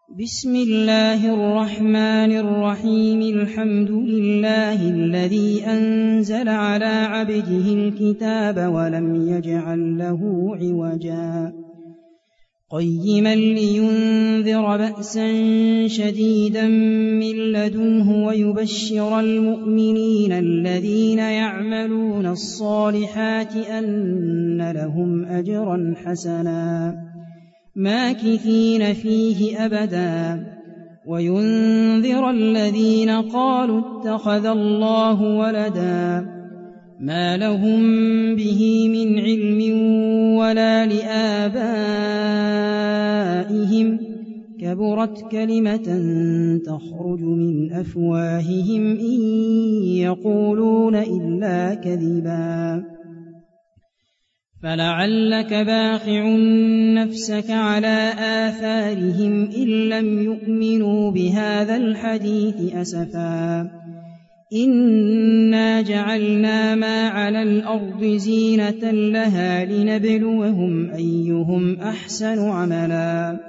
بسم الله الرحمن الرحيم. الحمد لله الذي أنزل على عبده الكتاب ولم يجعل له عوجا قيما لينذر بأسا شديدا من لدنه ويبشر المؤمنين الذين يعملون الصالحات أن لهم أجرا حسنا ماكثين فيه أبدا وينذر الذين قالوا اتخذ الله ولدا ما لهم به من علم ولا لآبائهم كبرت كلمة تخرج من أفواههم إن يقولون إلا كذبا فلعلك باخع نفسك على آثارهم إن لم يؤمنوا بهذا الحديث أسفا إنا جعلنا ما على الأرض زينة لها لنبلوهم أيهم أحسن عملا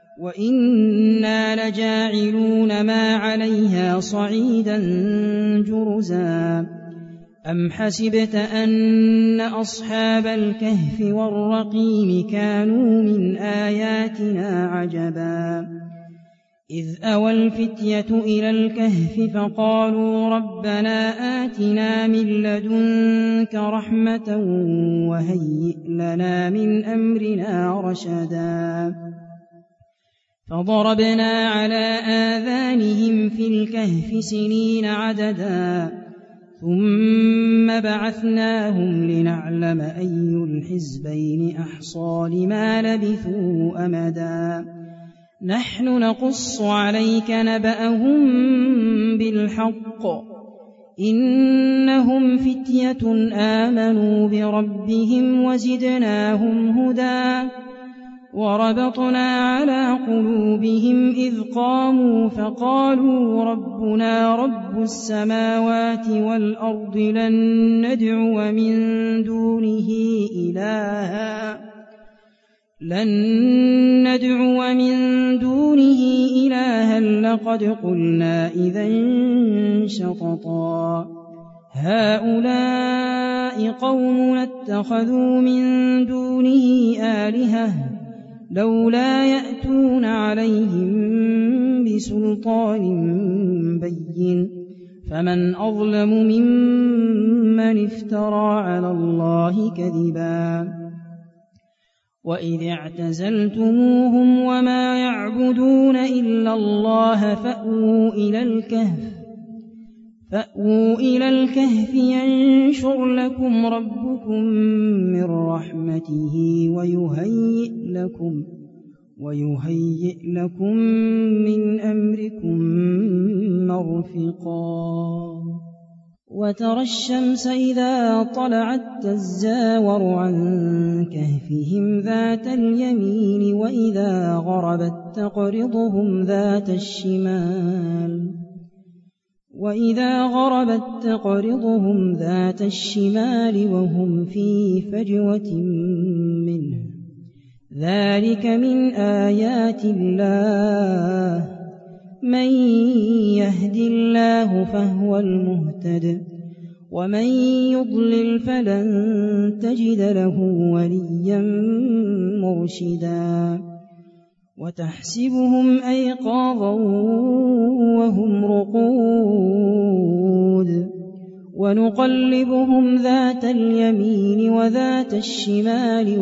وإنا لجاعلون ما عليها صعيدا جرزا أم حسبت أن أصحاب الكهف والرقيم كانوا من آياتنا عجبا إذ أوى الفتية إلى الكهف فقالوا ربنا آتنا من لدنك رحمة وهيئ لنا من أمرنا رشدا فضربنا على آذانهم في الكهف سنين عددا ثم بعثناهم لنعلم أي الحزبين أحصى لما لبثوا أمدا نحن نقص عليك نبأهم بالحق إنهم فتية آمنوا بربهم وزدناهم هدى وربطنا على قلوبهم إذ قاموا فقالوا ربنا رب السماوات والأرض لن ندعو من دونه إلها لقد قلنا إذا شططا هؤلاء قومنا اتخذوا من دونه آلهة لولا يأتون عليهم بسلطان بين فمن أظلم ممن افترى على الله كذبا وإذ اعتزلتموهم وما يعبدون إلا الله فأووا إلى الكهف ينشر لكم ربكم من رحمته ويهيئ لكم من أمركم مرفقا وترى الشمس إذا طلعت تزاور عن كهفهم ذات اليمين وإذا غربت تقرضهم ذات الشمال وهم في فجوة منه ذلك من آيات الله من يهد الله فهو المهتد ومن يضلل فلن تجد له وليا مرشدا وتحسبهم أيقاظا وهم رقود ونقلبهم ذات اليمين وذات الشمال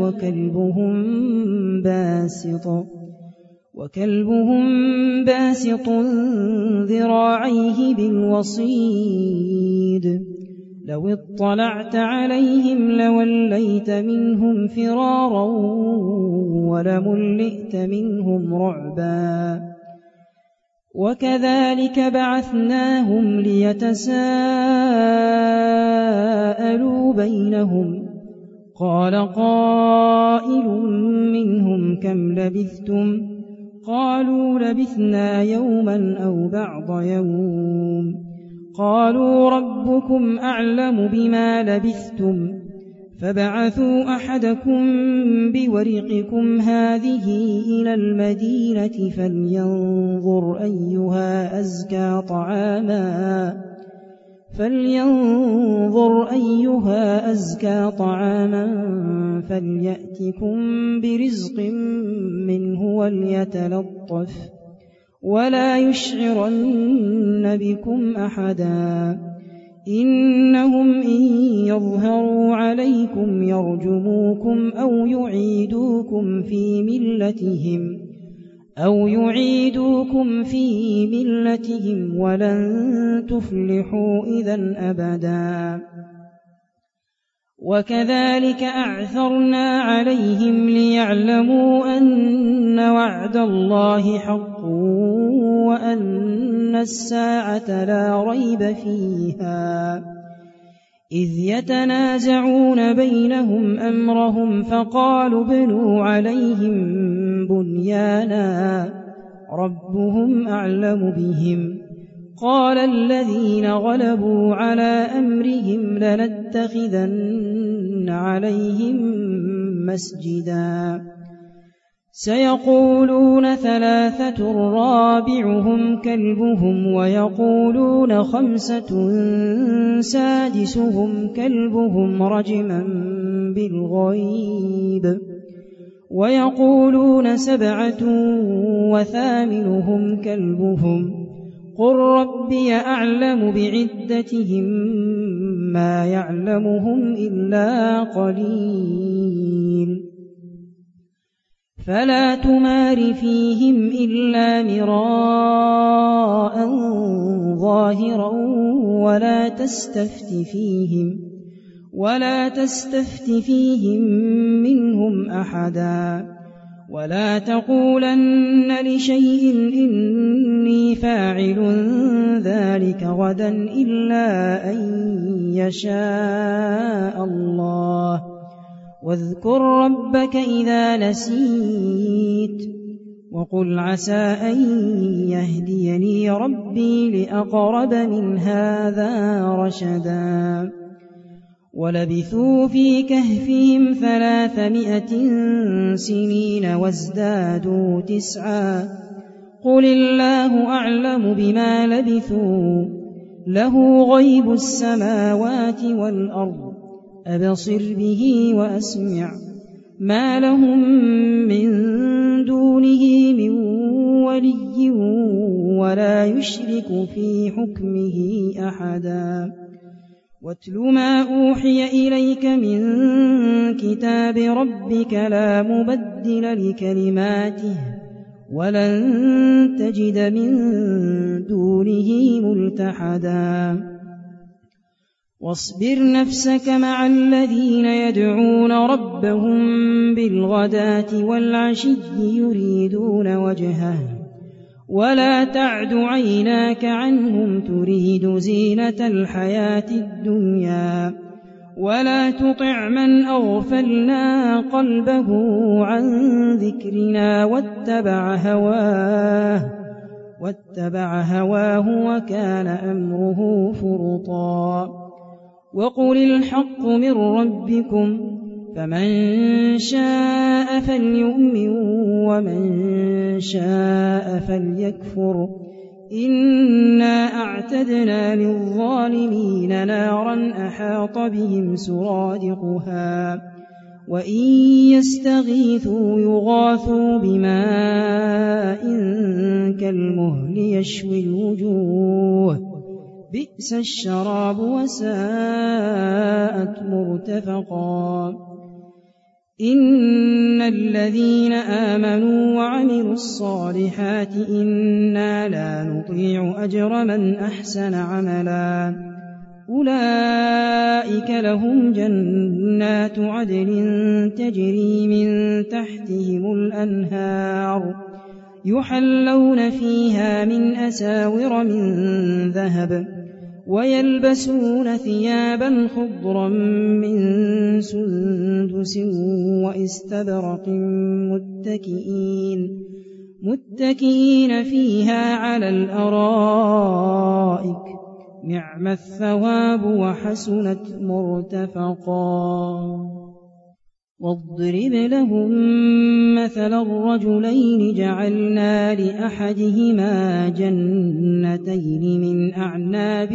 وكلبهم باسط ذراعيه بالوصيد لو اطلعت عليهم لوليت منهم فرارا ولملئت منهم رعبا وكذلك بعثناهم ليتساءلوا بينهم قال قائل منهم كم لبثتم قالوا لبثنا يوما أو بعض يوم قالوا ربكم أعلم بما لبثتم فابعثوا أحدكم بورقكم هذه إلى المدينة فلينظر أيها أزكى طعاما فليأتكم برزق منه وليتلطف ولا يشعرن بكم أحدا إنهم إن يظهروا عليكم يرجموكم أو يعيدوكم في ملتهم ولن تفلحوا إذا أبدا وكذلك أعثرنا عليهم ليعلموا أن وعد الله حق وأن الساعة لا ريب فيها إذ يتنازعون بينهم أمرهم فقالوا ابنوا عليهم بنيانا ربهم أعلم بهم قال الذين غلبوا على أمرهم لنتخذن عليهم مسجدا سيقولون 3 رابعهم كلبهم ويقولون 5 سادسهم كلبهم رجما بالغيب ويقولون 7 وثامنهم كلبهم قل ربي أعلم بعدتهم ما يعلمهم إلا قليل فلا تمار فيهم إلا مراء ظاهرا ولا تستفت فيهم منهم أحدا ولا تقولن لشيء إني فاعل ذلك غدا إلا أن يشاء الله واذكر ربك إذا نسيت وقل عسى أن يهديني ربي لأقرب من هذا رشدا ولبثوا في كهفهم 300 سنين وازدادوا 9 قل الله أعلم بما لبثوا له غيب السماوات والأرض أبصر به وأسمع ما لهم من دونه من ولي ولا يشرك في حكمه أحدا واتل ما أوحي إليك من كتاب ربك لا مبدل لكلماته ولن تجد من دونه ملتحدا واصبر نفسك مع الذين يدعون ربهم بالغداة والعشي يريدون وجهه ولا تعد عيناك عنهم تريد زينة الحياة الدنيا ولا تطع من أغفلنا قلبه عن ذكرنا واتبع هواه وكان أمره فرطا وقل الحق من ربكم فمن شاء فليؤمن ومن شاء فليكفر إنا أعتدنا للظالمين نارا أحاط بهم سرادقها وإن يستغيثوا يغاثوا بماء كالمهل يشوي الوجوه بئس الشراب وساءت مرتفقا إن الذين آمنوا وعملوا الصالحات إنا لا نطيع أجر من أحسن عملا أولئك لهم جنات عدن تجري من تحتهم الأنهار يحلون فيها من أساور من ذهب ويلبسون ثيابا خضرا من سندس وإستبرق متكئين فيها على الأرائك نعم الثواب وحسنت مرتفقا واضرب لهم مثل الرجلين جعلنا لأحدهما جنتين من أعناب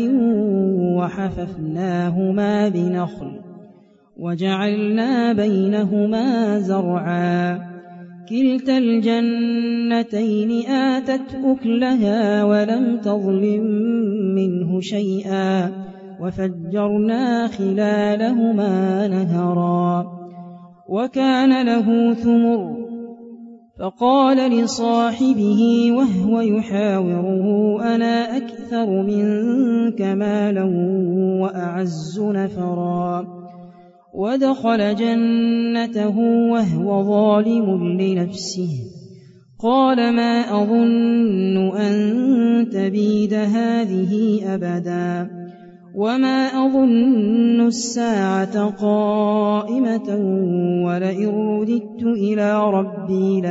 وحففناهما بنخل وجعلنا بينهما زرعا كلتا الجنتين آتت أكلها ولم تظلم منه شيئا وفجرنا خلالهما نهرا وكان له ثمر فقال لصاحبه وهو يحاوره أنا أكثر منك مالا وأعز نفرا ودخل جنته وهو ظالم لنفسه قال ما أظن أن تبيد هذه أبدا وما أظن الساعة قائمة ولئن رددت إلى ربي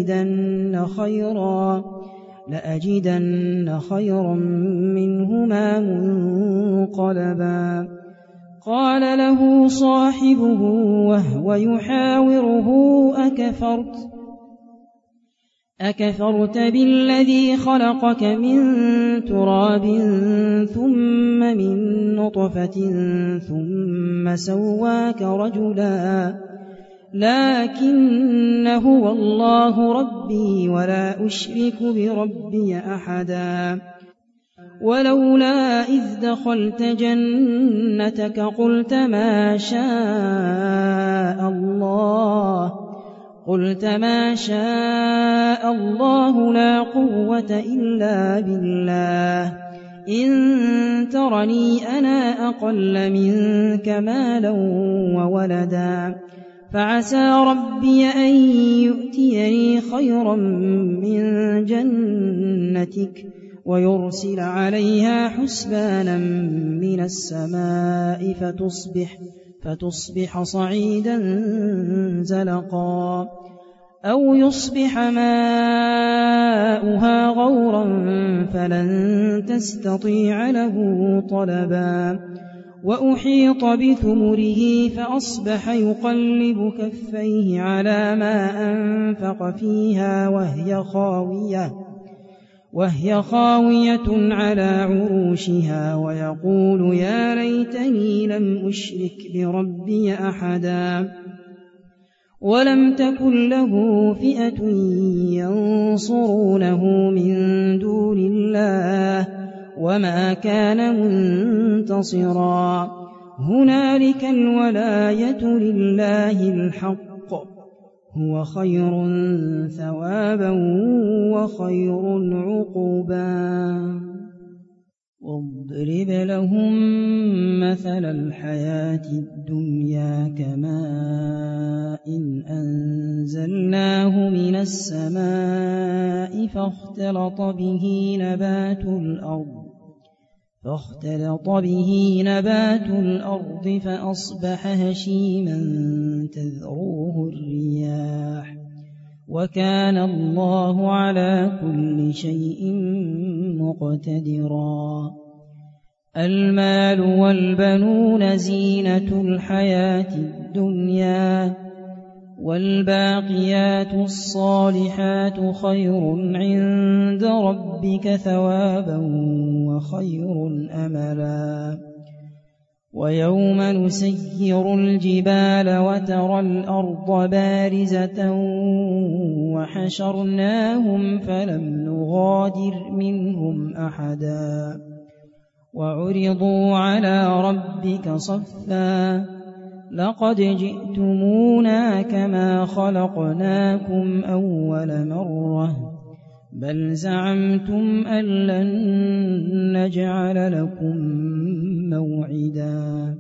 لأجدن خيرا منهما منقلبا قال له صاحبه وهو يحاوره أكفرت بالذي خلقك من تراب ثم من نطفة ثم سواك رجلا لكن هو الله ربي ولا أشرك بربي أحدا ولولا إذ دخلت جنتك قلت ما شاء الله لا قوة إلا بالله إن ترني أنا أقل منك مالا وولدا فعسى ربي أن يؤتيني خيرا من جنتك ويرسل عليها حسبانا من السماء فتصبح صعيدا زلقا أو يصبح ماؤها غورا فلن تستطيع له طلبا وأحيط بثمره فأصبح يقلب كفيه على ما أنفق فيها وهي خاوية على عروشها ويقول يا ليتني لم أشرك بربي أحدا ولم تكن له فئة ينصرونه من دون الله وما كان منتصرا هنالك الولاية لله الحق هو خير ثوابا وخير عقبا واضرب لهم مثل الحياة الدنيا كماء أنزلناه من السماء فاختلط به نبات الأرض فأصبح هشيما تذروه الرياح وكان الله على كل شيء مقتدرا المال والبنون زينة الحياة الدنيا والباقيات الصالحات خير عند ربك ثوابا وخير أملا ويوم نسير الجبال وترى الأرض بارزة وحشرناهم فلم نغادر منهم أحدا وعرضوا على ربك صفا لقد جئتمونا كما خلقناكم أول مرة بل زعمتم أن لن نجعل لكم موعدا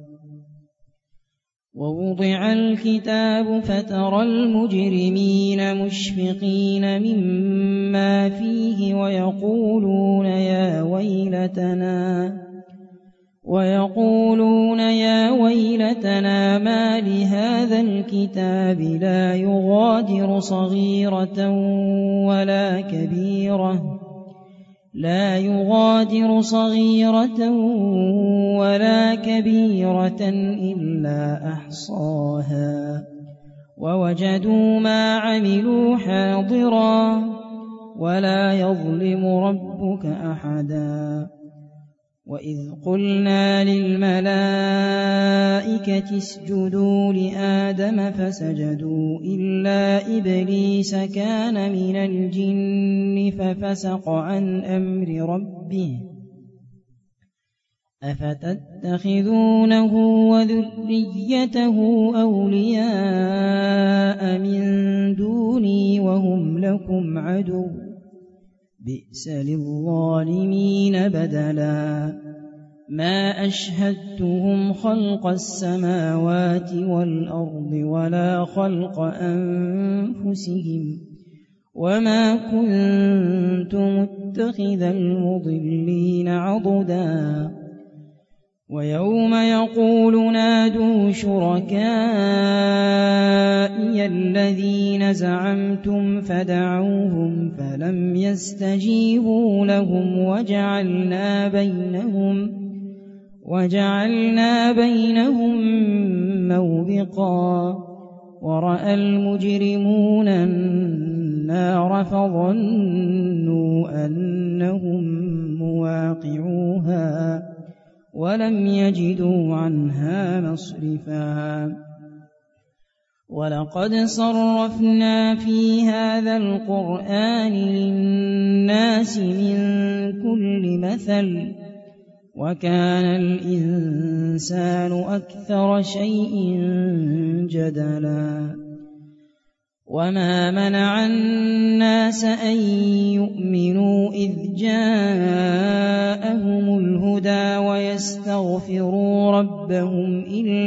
ووضع الكتاب فترى المجرمين مشفقين مما فيه ويقولون يا ويلتنا ما لهذا الكتاب لا يغادر صغيرة ولا كبيرة لا يغادر صغيرة ولا كبيرة إلا أحصاها ووجدوا ما عملوا حاضرا ولا يظلم ربك أحدا وإذ قلنا للملائكة اسجدوا لآدم فسجدوا إلا إبليس كان من الجن ففسق عن أمر ربه أفتتخذونه وذريته أولياء من دوني وهم لكم عدو بئس للظالمين بدلا ما أشهدتهم خلق السماوات والأرض ولا خلق أنفسهم وما كنت متخذ المضلين عضدا ويوم يقول نادوا شركائي الذين زعمتم فدعوهم فلم يستجيبوا لهم وجعلنا بينهم موبقا ورأى المجرمون النار فظنوا أنهم مواقعوها ولم يجدوا عنها مصرفا ولقد صرفنا في هذا القرآن للناس من كل مثل وكان الإنسان أكثر شيء جدلا وما منع الناس أن يؤمنوا إذ جاءهم الهدى ويستغفروا ربهم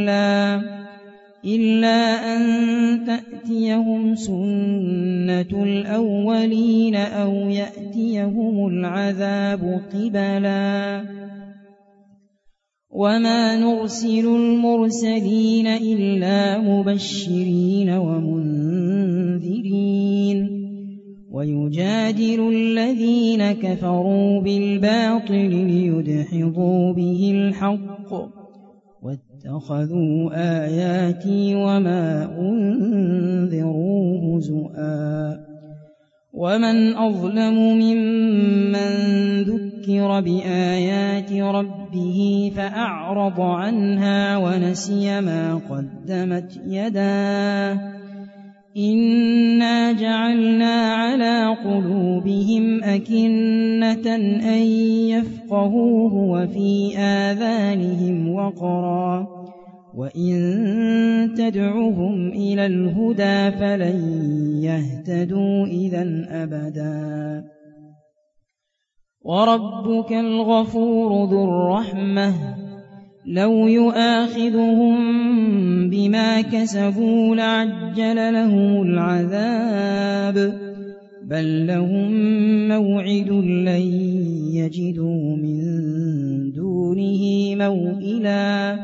إلا أن تأتيهم سنة الأولين أو يأتيهم العذاب قبلا وما نرسل المرسلين إلا مبشرين ومنذرين ويجادل الذين كفروا بالباطل ليدحضوا به الحق واتخذوا آياتي وما أنذروا هزؤا ومن أظلم ممن ذكر بآيات ربه فأعرض عنها ونسي ما قدمت يداه إنا جعلنا على قلوبهم أكنة أن يفقهوه وفي آذانهم وقرا وإن تدعهم إلى الهدى فلن يهتدوا إذا أبدا وربك الغفور ذو الرحمة لو يؤاخذهم بما كسبوا لعجل لهم العذاب بل لهم موعد لن يجدوا من دونه موئلا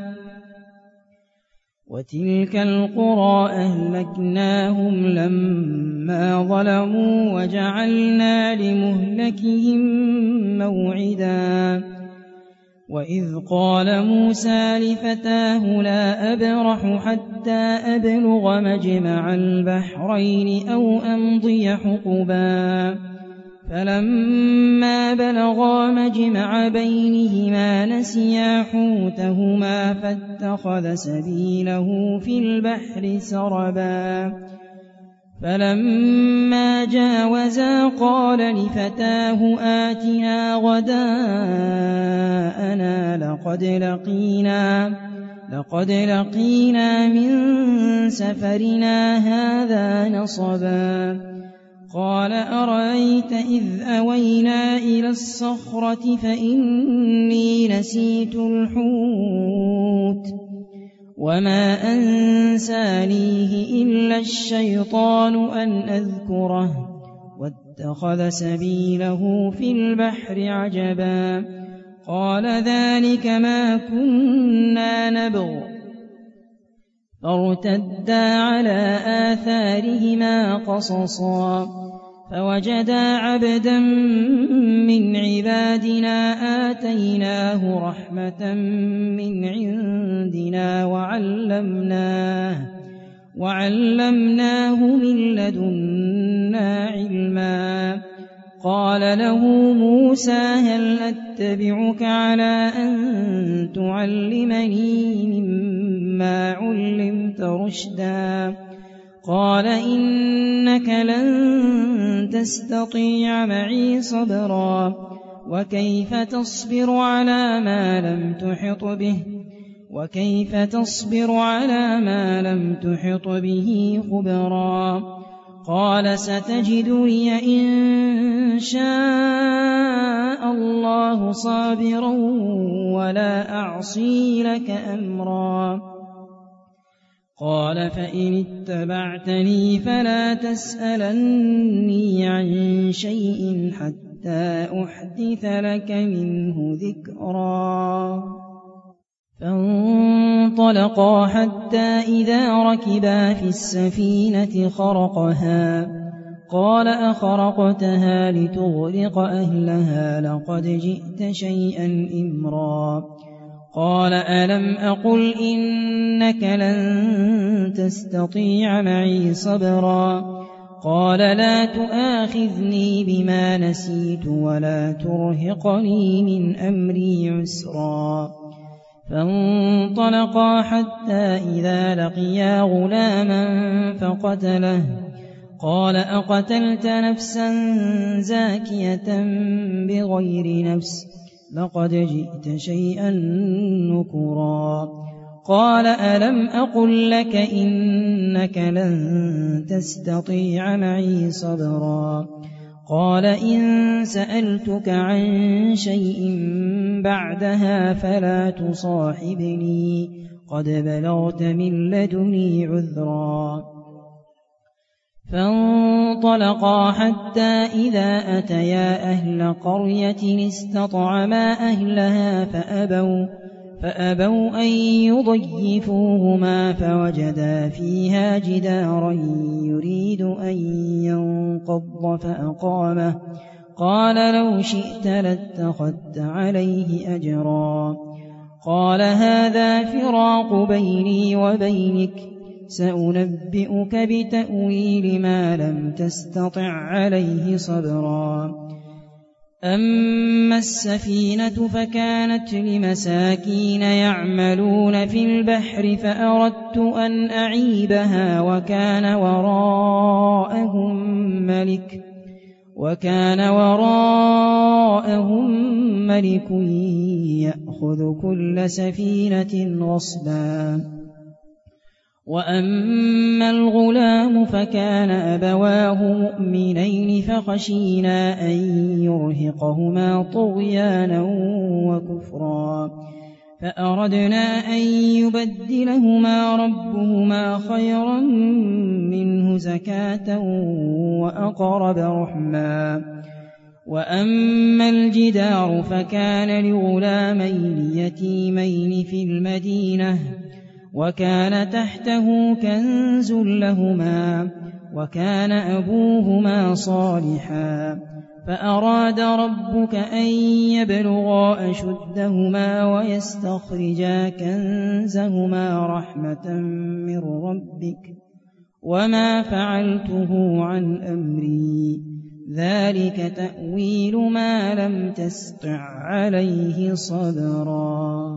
وتلك القرى أهلكناهم لما ظلموا وجعلنا لمهلكهم موعدا وإذ قال موسى لفتاه لا أبرح حتى أبلغ مجمع البحرين أو أمضي حقبا فلما بلغا مجمع بينهما نسيا حوتهما فاتخذ سبيله في البحر سربا فلما جاوزا قال لفتاه آتنا غداءنا لقد لقينا من سفرنا هذا نصبا قال أرأيت إذ أوينا إلى الصخرة فإني نسيت الحوت وما أنسانيه إلا الشيطان أن أذكره واتخذ سبيله في البحر عجبا قال ذلك ما كنا نبغ فارتدا على آثارهما قصصا فوجدا عبدا من عبادنا آتيناه رحمة من عندنا وعلمناه من لدنا علما. قال له موسى هل أتبعك على أن تعلمني مما علمت رشدا؟ قال إنك لن تستطيع معي صبرا وكيف تصبر على ما لم تحط به خبرا؟ قال ستجدني إن شاء الله صابرا ولا أعصي لك أمرا. قال فإن اتبعتني فلا تسألني عن شيء حتى أحدث لك منه ذكرا. فانطلقا حتى إذا ركبا في السفينة خرقها. قال أخرقتها لتغرق أهلها لقد جئت شيئا إمرا. قال ألم أقل إنك لن تستطيع معي صبرا؟ قال لا تؤاخذني بما نسيت ولا ترهقني من أمري عسرا. فانطلقا حتى إذا لقيا غلاما فقتله. قال أقتلت نفسا زاكية بغير نفس لقد جئت شيئا نكرا. قال ألم أقل لك إنك لن تستطيع معي صبرا؟ قال إن سألتك عن شيء بعدها فلا تصاحبني قد بلغت من لدني عذرا. فانطلقا حتى إذا أتيا أهل قرية استطعما أهلها فأبوا أن يضيفوهما فوجدا فيها جدارا يريد أن ينقض فأقامه. قال لو شئت لاتخذت عليه أجرا. قال هذا فراق بيني وبينك سأنبئك بتأويل ما لم تستطع عليه صبرا. أما السفينة فكانت لمساكين يعملون في البحر فأردت أن أعيبها وكان وراءهم ملك يأخذ كل سفينة غصبا. وأما الغلام فكان أبواه مؤمنين فخشينا أن يرهقهما طغيانا وكفرا فأردنا أن يبدلهما ربهما خيرا منه زكاة وأقرب رحما. وأما الجدار فكان لغلامين يتيمين في المدينة وكان تحته كنز لهما وكان أبوهما صالحا فأراد ربك أن يبلغا أشدهما ويستخرجا كنزهما رحمة من ربك وما فعلته عن أمري ذلك تأويل ما لم تستطع عليه صبرا.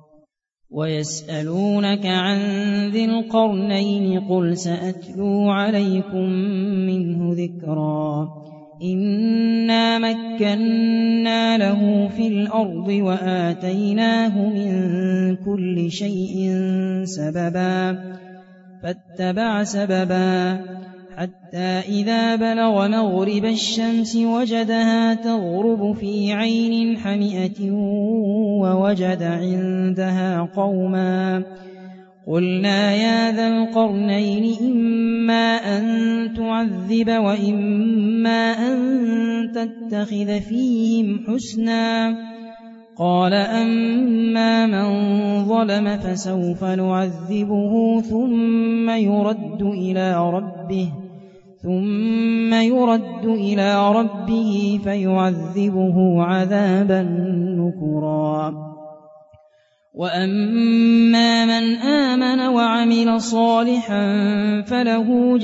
ويسألونك عن ذي القرنين قل سأتلو عليكم منه ذكرا. إنا مكنا له في الأرض وآتيناه من كل شيء سببا فاتبع سببا حتى إذا بلغ مغرب الشمس وجدها تغرب في عين حمئة ووجد عندها قوما قلنا يا ذا القرنين إما أن تعذب وإما أن تتخذ فيهم حسنا. قال أما من ظلم فسوف نعذبه ثم ثم يرد إلى ربه فيعذبه عذابا نكرا وأما من آمن وعمل صالحا فله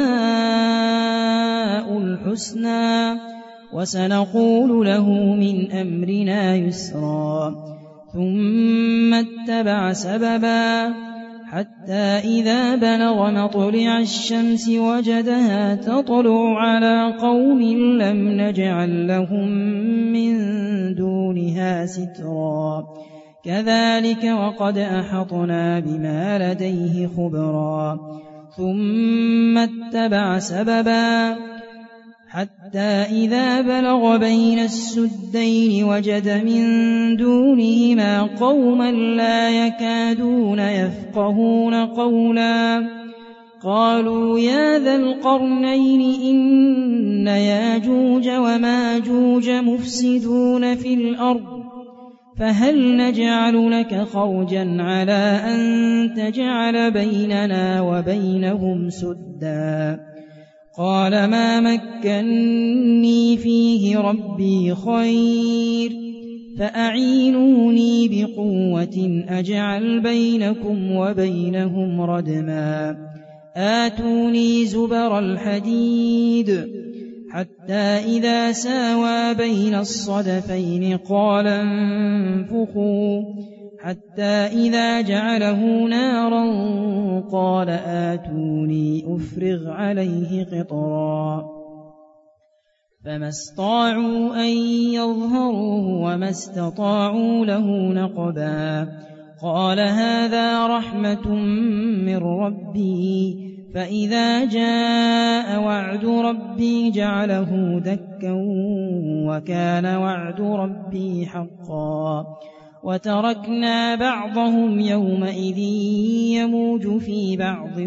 جزاء الحسنى وسنقول له من أمرنا يسرا ثم اتبع سببا حتى إذا بلغ مطلع الشمس وجدها تطلع على قوم لم نجعل لهم من دونها سترا كذلك وقد أحطنا بما لديه خبرا ثم اتبع سببا حتى إذا بلغ بين السدين وجد من دونهما قوما لا يكادون يفقهون قولا قالوا يا ذا القرنين إن ياجوج وماجوج مفسدون في الأرض فهل نجعل لك خرجا على أن تجعل بيننا وبينهم سدا قال ما مكني فيه ربي خير فأعينوني بقوة أجعل بينكم وبينهم ردما آتوني زبر الحديد حتى إذا ساوى بين الصدفين قال انفخوا حتى إذا جعله نارا قال آتوني أفرغ عليه قطرا فما استطاعوا أن يظهروه وما استطاعوا له نقبا قال هذا رحمة من ربي فإذا جاء وعد ربي جعله دكا وكان وعد ربي حقا وتركنا بعضهم يومئذ يموج في بعض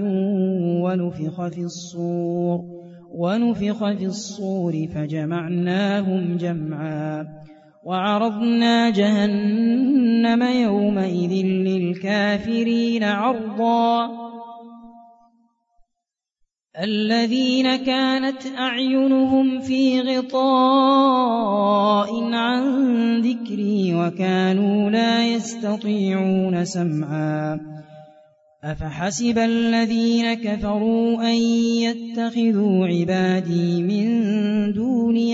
ونفخ في الصور فجمعناهم جمعا وعرضنا جهنم يومئذ للكافرين عرضا الذين كانت أعينهم في غطاء عن ذكري وكانوا لا يستطيعون سمعا أفحسب الذين كفروا أن يتخذوا عبادي من دوني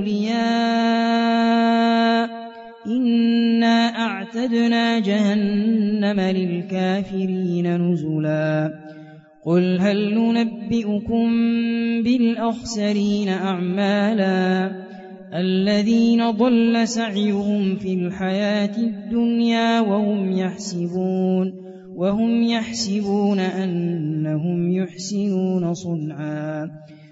أولياء إنا أعتدنا جهنم للكافرين نزلا قل هل ننبئكم بالأخسرين أعمالا الذين ضل سعيهم في الحياة الدنيا وهم يحسبون أنهم يحسنون صنعا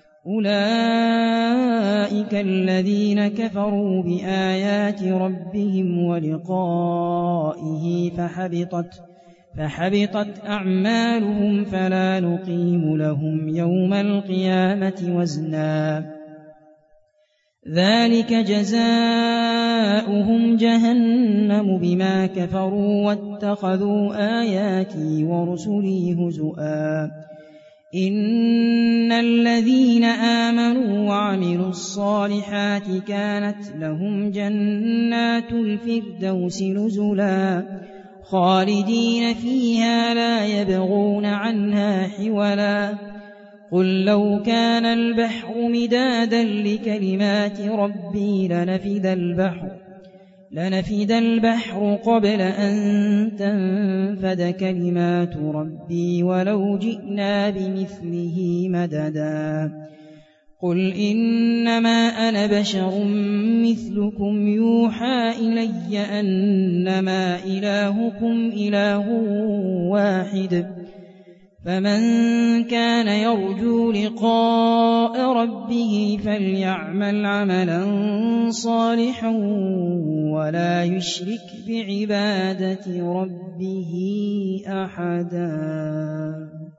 أولئك الذين كفروا بآيات ربهم ولقائه فحبطت أعمالهم فلا نقيم لهم يوم القيامة وزنا ذلك جزاؤهم جهنم بما كفروا واتخذوا آياتي ورسلي هزؤا إن الذين آمنوا وعملوا الصالحات كانت لهم جنات الفردوس نزلا خالدين فيها لا يبغون عنها حولا قل لو كان البحر مدادا لكلمات ربي لنفد البحر قبل أن تنفد كلمات ربي ولو جئنا بمثله مددا قل إنما أنا بشر مثلكم يوحى إلي أنما إلهكم إله واحد فمن كان يرجو لقاء ربه فليعمل عملا صالحا ولا يشرك بعبادة ربه أحدا